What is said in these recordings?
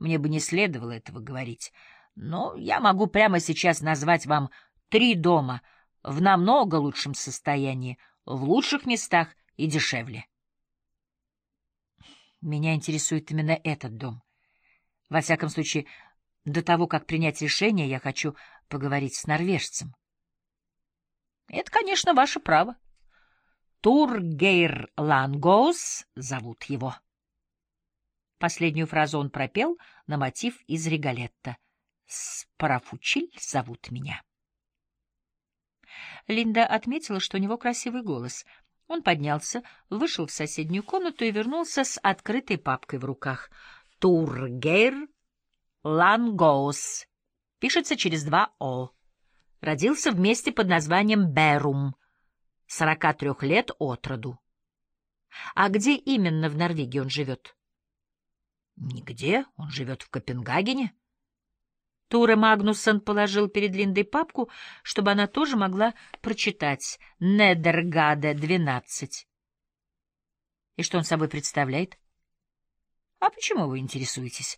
Мне бы не следовало этого говорить, но я могу прямо сейчас назвать вам 3 дома в намного лучшем состоянии, в лучших местах и дешевле. Меня интересует именно этот дом. Во всяком случае, до того, как принять решение, я хочу поговорить с норвежцем. Это, конечно, ваше право. Тургейр Лангоус зовут его. Последнюю фразу он пропел на мотив из Риголетто. «Спарафучиль зовут меня». Линда отметила, что у него красивый голос. Он поднялся, вышел в соседнюю комнату и вернулся с открытой папкой в руках. «Тургейр Лангоус. Пишется через 2 «о». Родился в месте под названием Берум. 43 лет от роду. А где именно в Норвегии он живет? Нигде, он живет в Копенгагене. Туре Магнуссон положил перед Линдой папку, чтобы она тоже могла прочитать. Недергаде 12. И что он собой представляет? А почему вы интересуетесь?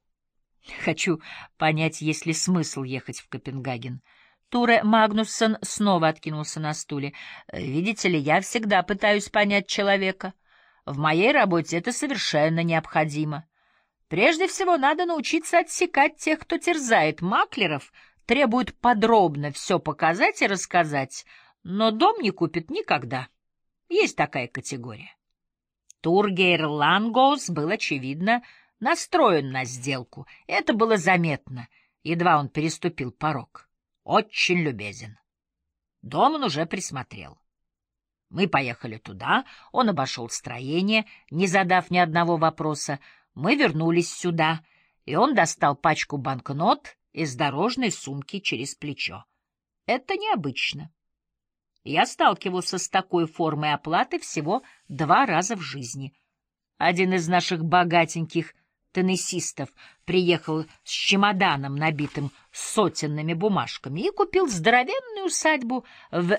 Хочу понять, есть ли смысл ехать в Копенгаген. Туре Магнуссон снова откинулся на стуле. Видите ли, я всегда пытаюсь понять человека. В моей работе это совершенно необходимо. Прежде всего, надо научиться отсекать тех, кто терзает маклеров, требует подробно все показать и рассказать, но дом не купит никогда. Есть такая категория. Тургейр Лангоус был, очевидно, настроен на сделку. Это было заметно, едва он переступил порог. Очень любезен. Дом он уже присмотрел. Мы поехали туда, он обошел строение, не задав ни одного вопроса. Мы вернулись сюда, и он достал пачку банкнот из дорожной сумки через плечо. Это необычно. Я сталкивался с такой формой оплаты всего 2 раза в жизни. Один из наших богатеньких теннисистов приехал с чемоданом, набитым сотенными бумажками, и купил здоровенную усадьбу в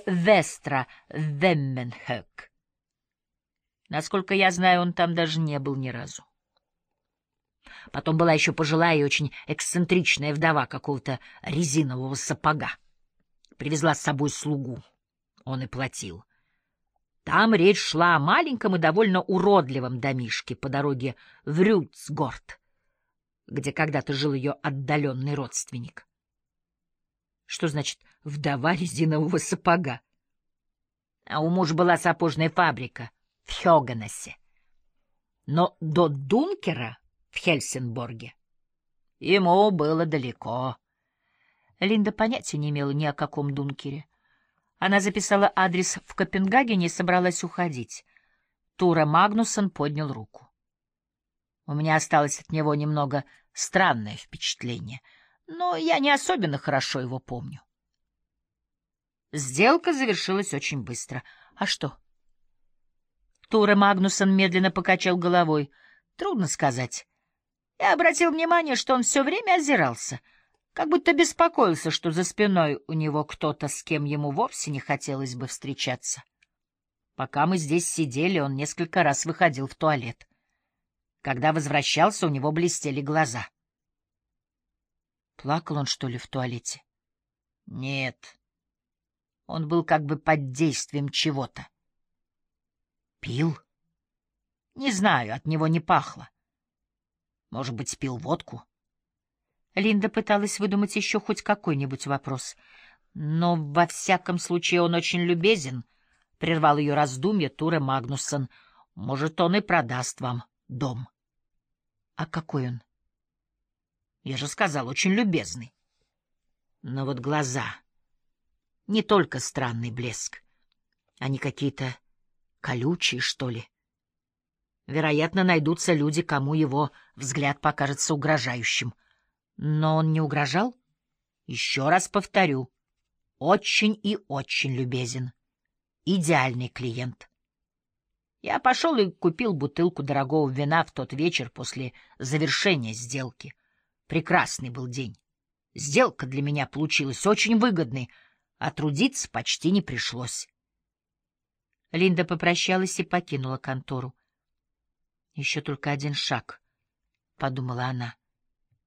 Вестра-Вемменхög. Насколько я знаю, он там даже не был ни разу. Потом была еще пожилая и очень эксцентричная вдова какого-то резинового сапога. Привезла с собой слугу. Он и платил. Там речь шла о маленьком и довольно уродливом домишке по дороге в Рюцгорд, где когда-то жил ее отдаленный родственник. Что значит «вдова резинового сапога»? А у мужа была сапожная фабрика в Хёганесе. Но до Дункера в Хельсинборге ему было далеко. Линда понятия не имела ни о каком Дункере. Она записала адрес в Копенгагене и собралась уходить. Туре Магнуссон поднял руку. У меня осталось от него немного странное впечатление, но я не особенно хорошо его помню. Сделка завершилась очень быстро. А что? Туре Магнуссон медленно покачал головой. Трудно сказать. Я обратил внимание, что он все время озирался, как будто беспокоился, что за спиной у него кто-то, с кем ему вовсе не хотелось бы встречаться. Пока мы здесь сидели, он несколько раз выходил в туалет. Когда возвращался, у него блестели глаза. Плакал он, что ли, в туалете? Нет. Он был как бы под действием чего-то. Пил? Не знаю, от него не пахло. Может быть, пил водку? Линда пыталась выдумать еще хоть какой-нибудь вопрос. Но, во всяком случае, он очень любезен, — прервал ее раздумье Туре Магнуссон. Может, он и продаст вам дом. А какой он? Я же сказал, очень любезный. Но вот глаза. Не только странный блеск. Они какие-то колючие, что ли. Вероятно, найдутся люди, кому его взгляд покажется угрожающим. Но он не угрожал? Еще раз повторю. Очень и очень любезен. Идеальный клиент. Я пошел и купил бутылку дорогого вина в тот вечер после завершения сделки. Прекрасный был день. Сделка для меня получилась очень выгодной, а трудиться почти не пришлось. Линда попрощалась и покинула контору. Еще только один шаг, — подумала она.